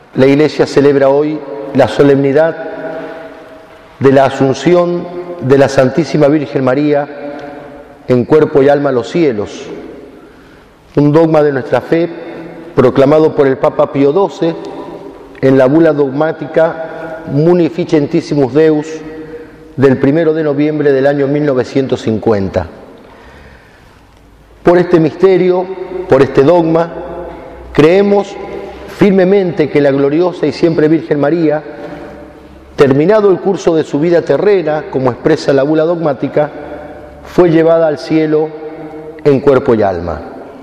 La Iglesia celebra hoy la solemnidad de la Asunción de la Santísima Virgen María en cuerpo y alma a los cielos, un dogma de nuestra fe proclamado por el Papa Pío XII en la bula dogmática Munificentissimus Deus del 1 de noviembre del año 1950. Por este misterio, por este dogma, creemos firmemente que la gloriosa y siempre Virgen María, terminado el curso de su vida terrena, como expresa la bula dogmática, fue llevada al cielo en cuerpo y alma.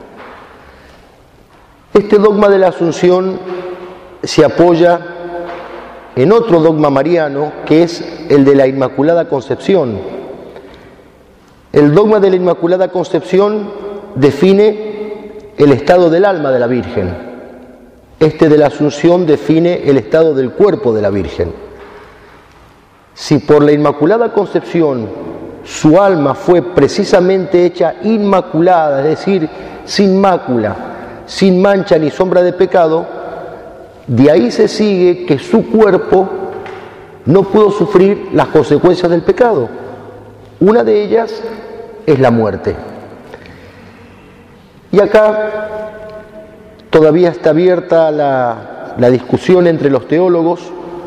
Este dogma de la Asunción se apoya en otro dogma mariano, que es el de la Inmaculada Concepción. El dogma de la Inmaculada Concepción define el estado del alma de la Virgen. Este de la Asunción define el estado del cuerpo de la Virgen. Si por la Inmaculada Concepción su alma fue precisamente hecha inmaculada, es decir, sin mácula, sin mancha ni sombra de pecado, de ahí se sigue que su cuerpo no pudo sufrir las consecuencias del pecado. Una de ellas es la muerte. Y acá todavía está abierta la discusión entre los teólogos.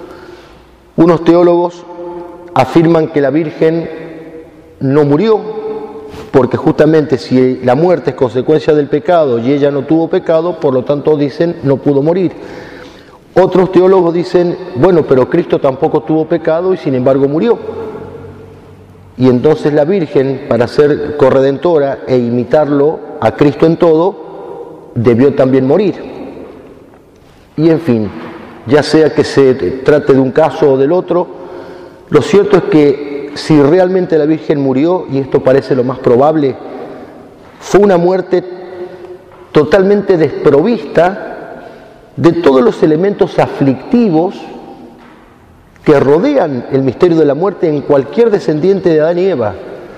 Unos teólogos afirman que la Virgen no murió, porque justamente si la muerte es consecuencia del pecado y ella no tuvo pecado, por lo tanto dicen no pudo morir. Otros teólogos dicen, bueno, pero Cristo tampoco tuvo pecado y sin embargo murió. Y entonces la Virgen, para ser corredentora e imitarlo a Cristo en todo, debió también morir. Y en fin, ya sea que se trate de un caso o del otro, lo cierto es que si realmente la Virgen murió, y esto parece lo más probable, fue una muerte totalmente desprovista de todos los elementos aflictivos que rodean el misterio de la muerte en cualquier descendiente de Adán y Eva.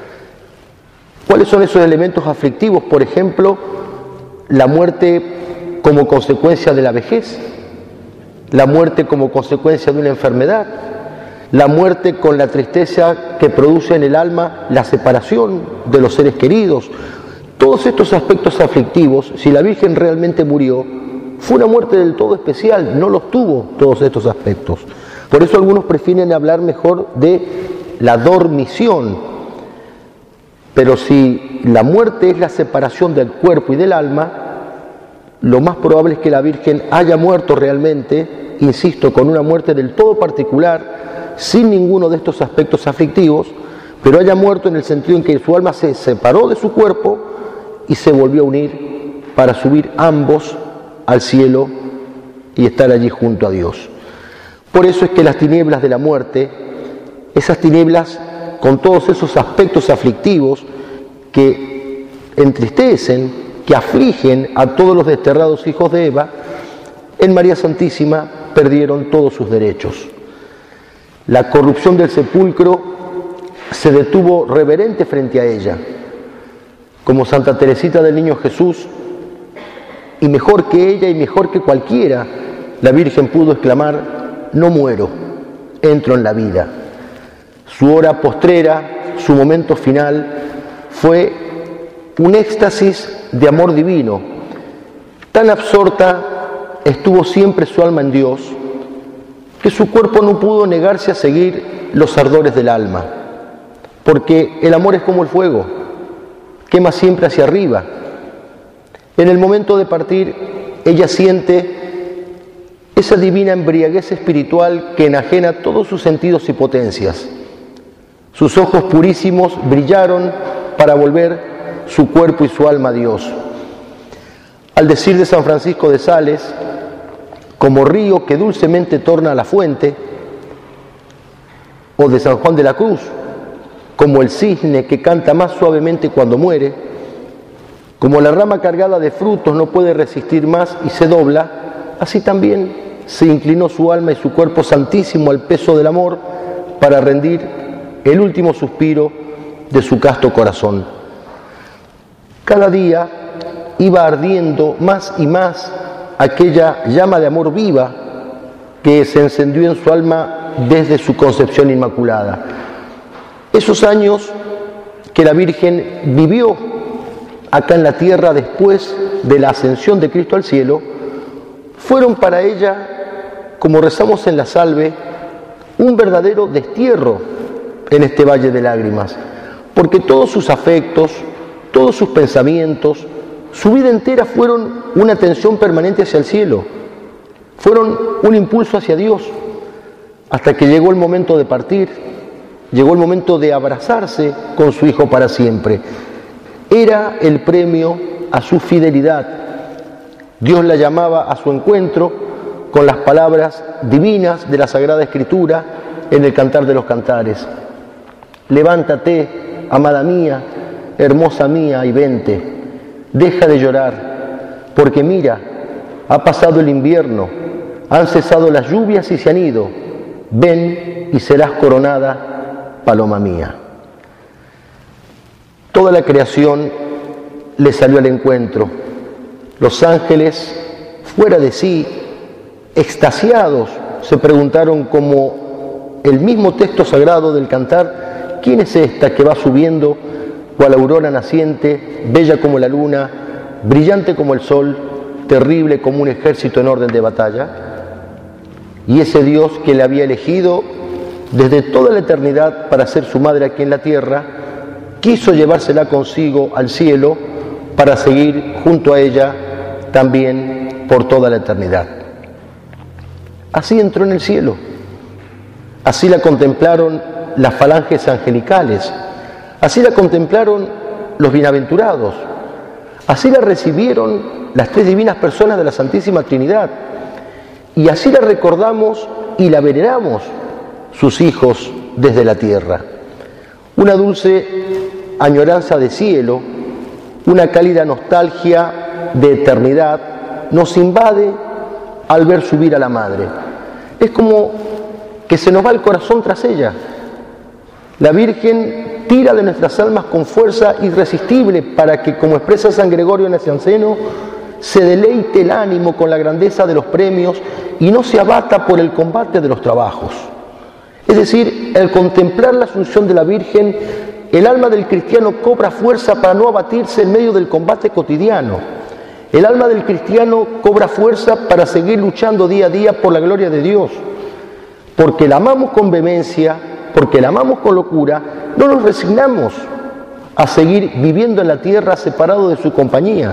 ¿Cuáles son esos elementos aflictivos? Por ejemplo, la muerte como consecuencia de la vejez, la muerte como consecuencia de una enfermedad, la muerte con la tristeza que produce en el alma la separación de los seres queridos. Todos estos aspectos aflictivos, si la Virgen realmente murió, fue una muerte del todo especial, no los tuvo todos estos aspectos. Por eso algunos prefieren hablar mejor de la dormición. Pero si la muerte es la separación del cuerpo y del alma, lo más probable es que la Virgen haya muerto realmente, insisto, con una muerte del todo particular, sin ninguno de estos aspectos aflictivos, pero haya muerto en el sentido en que su alma se separó de su cuerpo y se volvió a unir para subir ambos al cielo y estar allí junto a Dios. Por eso es que las tinieblas de la muerte, esas tinieblas con todos esos aspectos aflictivos que entristecen, que afligen a todos los desterrados hijos de Eva, en María Santísima perdieron todos sus derechos. La corrupción del sepulcro se detuvo reverente frente a ella, como Santa Teresita del Niño Jesús, y mejor que ella y mejor que cualquiera, la Virgen pudo exclamar: no muero, entro en la vida. Su hora postrera, su momento final, fue un éxtasis de amor divino. Tan absorta estuvo siempre su alma en Dios, que su cuerpo no pudo negarse a seguir los ardores del alma, porque el amor es como el fuego, quema siempre hacia arriba. En el momento de partir, ella siente esa divina embriaguez espiritual que enajena todos sus sentidos y potencias. Sus ojos purísimos brillaron para volver su cuerpo y su alma a Dios. Al decir de San Francisco de Sales, como río que dulcemente torna a la fuente, o de San Juan de la Cruz, como el cisne que canta más suavemente cuando muere, como la rama cargada de frutos no puede resistir más y se dobla, así también se inclinó su alma y su cuerpo santísimo al peso del amor para rendir el último suspiro de su casto corazón. Cada día iba ardiendo más y más aquella llama de amor viva que se encendió en su alma desde su concepción inmaculada. Esos años que la Virgen vivió acá en la tierra después de la ascensión de Cristo al cielo, fueron para ella, como rezamos en la salve, un verdadero destierro en este valle de lágrimas, porque todos sus afectos, todos sus pensamientos, su vida entera fueron una atención permanente hacia el cielo, fueron un impulso hacia Dios, hasta que llegó el momento de partir, llegó el momento de abrazarse con su Hijo para siempre. Era el premio a su fidelidad. Dios la llamaba a su encuentro con las palabras divinas de la Sagrada Escritura en el Cantar de los Cantares. Levántate, amada mía, hermosa mía, y vente. Deja de llorar, porque mira, ha pasado el invierno, han cesado las lluvias y se han ido. Ven y serás coronada, paloma mía. Toda la creación le salió al encuentro. Los ángeles, fuera de sí, extasiados, se preguntaron, como el mismo texto sagrado del Cantar: ¿quién es esta que va subiendo cual aurora naciente, bella como la luna, brillante como el sol, terrible como un ejército en orden de batalla? Y ese Dios que le había elegido desde toda la eternidad para ser su madre aquí en la tierra, quiso llevársela consigo al cielo para seguir junto a ella también por toda la eternidad. Así entró en el cielo, así la contemplaron las falanges angelicales, así la contemplaron los bienaventurados, así la recibieron las tres divinas personas de la Santísima Trinidad, y así la recordamos y la veneramos sus hijos desde la tierra. Una dulce añoranza de cielo, una cálida nostalgia de eternidad nos invade al ver subir a la Madre. Es como que se nos va el corazón tras ella. La Virgen tira de nuestras almas con fuerza irresistible para que, como expresa San Gregorio Nacianceno, se deleite el ánimo con la grandeza de los premios y no se abata por el combate de los trabajos. Es decir, al contemplar la asunción de la Virgen, el alma del cristiano cobra fuerza para no abatirse en medio del combate cotidiano. El alma del cristiano cobra fuerza para seguir luchando día a día por la gloria de Dios. Porque la amamos con vehemencia, porque la amamos con locura, no nos resignamos a seguir viviendo en la tierra separados de su compañía.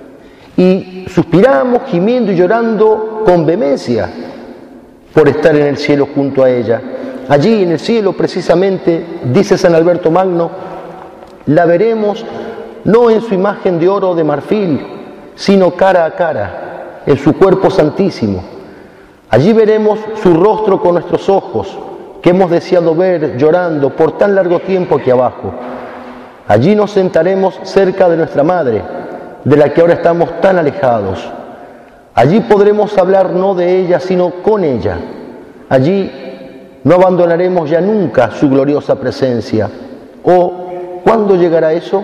Y suspiramos, gimiendo y llorando con vehemencia por estar en el cielo junto a ella. Allí en el cielo, precisamente, dice San Alberto Magno, la veremos no en su imagen de oro o de marfil, sino cara a cara, en su cuerpo santísimo. Allí veremos su rostro con nuestros ojos, que hemos deseado ver llorando por tan largo tiempo aquí abajo. Allí nos sentaremos cerca de nuestra Madre, de la que ahora estamos tan alejados. Allí podremos hablar no de ella, sino con ella. Allí no abandonaremos ya nunca su gloriosa presencia. ¿O cuándo llegará eso?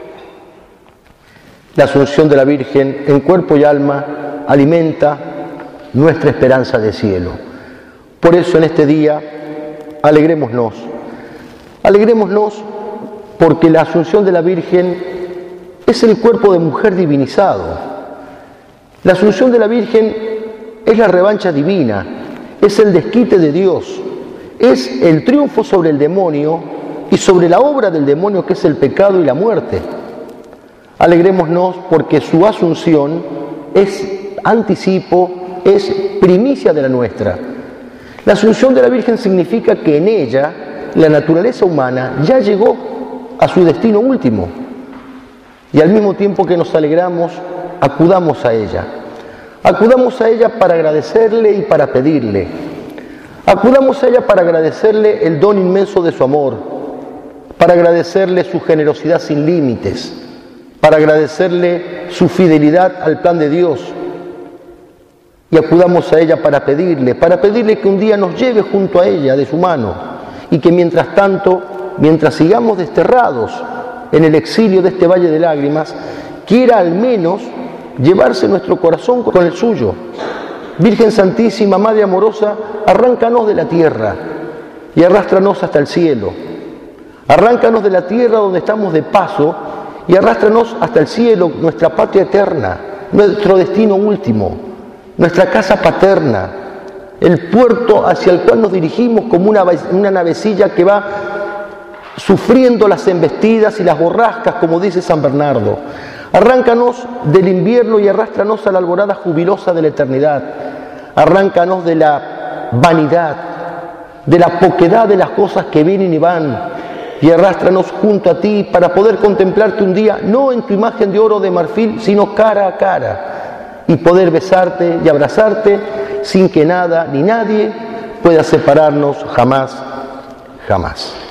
La asunción de la Virgen en cuerpo y alma alimenta nuestra esperanza de cielo. Por eso en este día alegrémonos. Alegrémonos porque la asunción de la Virgen es el cuerpo de mujer divinizado. La asunción de la Virgen es la revancha divina, es el desquite de Dios, es el triunfo sobre el demonio y sobre la obra del demonio, que es el pecado y la muerte. Alegrémonos porque su asunción es anticipo, es primicia de la nuestra. La asunción de la Virgen significa que en ella la naturaleza humana ya llegó a su destino último. Y al mismo tiempo que nos alegramos, acudamos a ella. Acudamos a ella para agradecerle y para pedirle. Acudamos a ella para agradecerle el don inmenso de su amor, para agradecerle su generosidad sin límites, para agradecerle su fidelidad al plan de Dios. Y acudamos a ella para pedirle que un día nos lleve junto a ella de su mano y que mientras tanto, mientras sigamos desterrados en el exilio de este valle de lágrimas, quiera al menos llevarse nuestro corazón con el suyo. Virgen Santísima, Madre amorosa, arráncanos de la tierra y arrástranos hasta el cielo. Arráncanos de la tierra donde estamos de paso y arrástranos hasta el cielo, nuestra patria eterna, nuestro destino último, nuestra casa paterna, el puerto hacia el cual nos dirigimos como una navecilla que va sufriendo las embestidas y las borrascas, como dice San Bernardo. Arráncanos del invierno y arrástranos a la alborada jubilosa de la eternidad. Arráncanos de la vanidad, de la poquedad de las cosas que vienen y van, y arrástranos junto a ti para poder contemplarte un día, no en tu imagen de oro o de marfil, sino cara a cara, y poder besarte y abrazarte sin que nada ni nadie pueda separarnos jamás, jamás.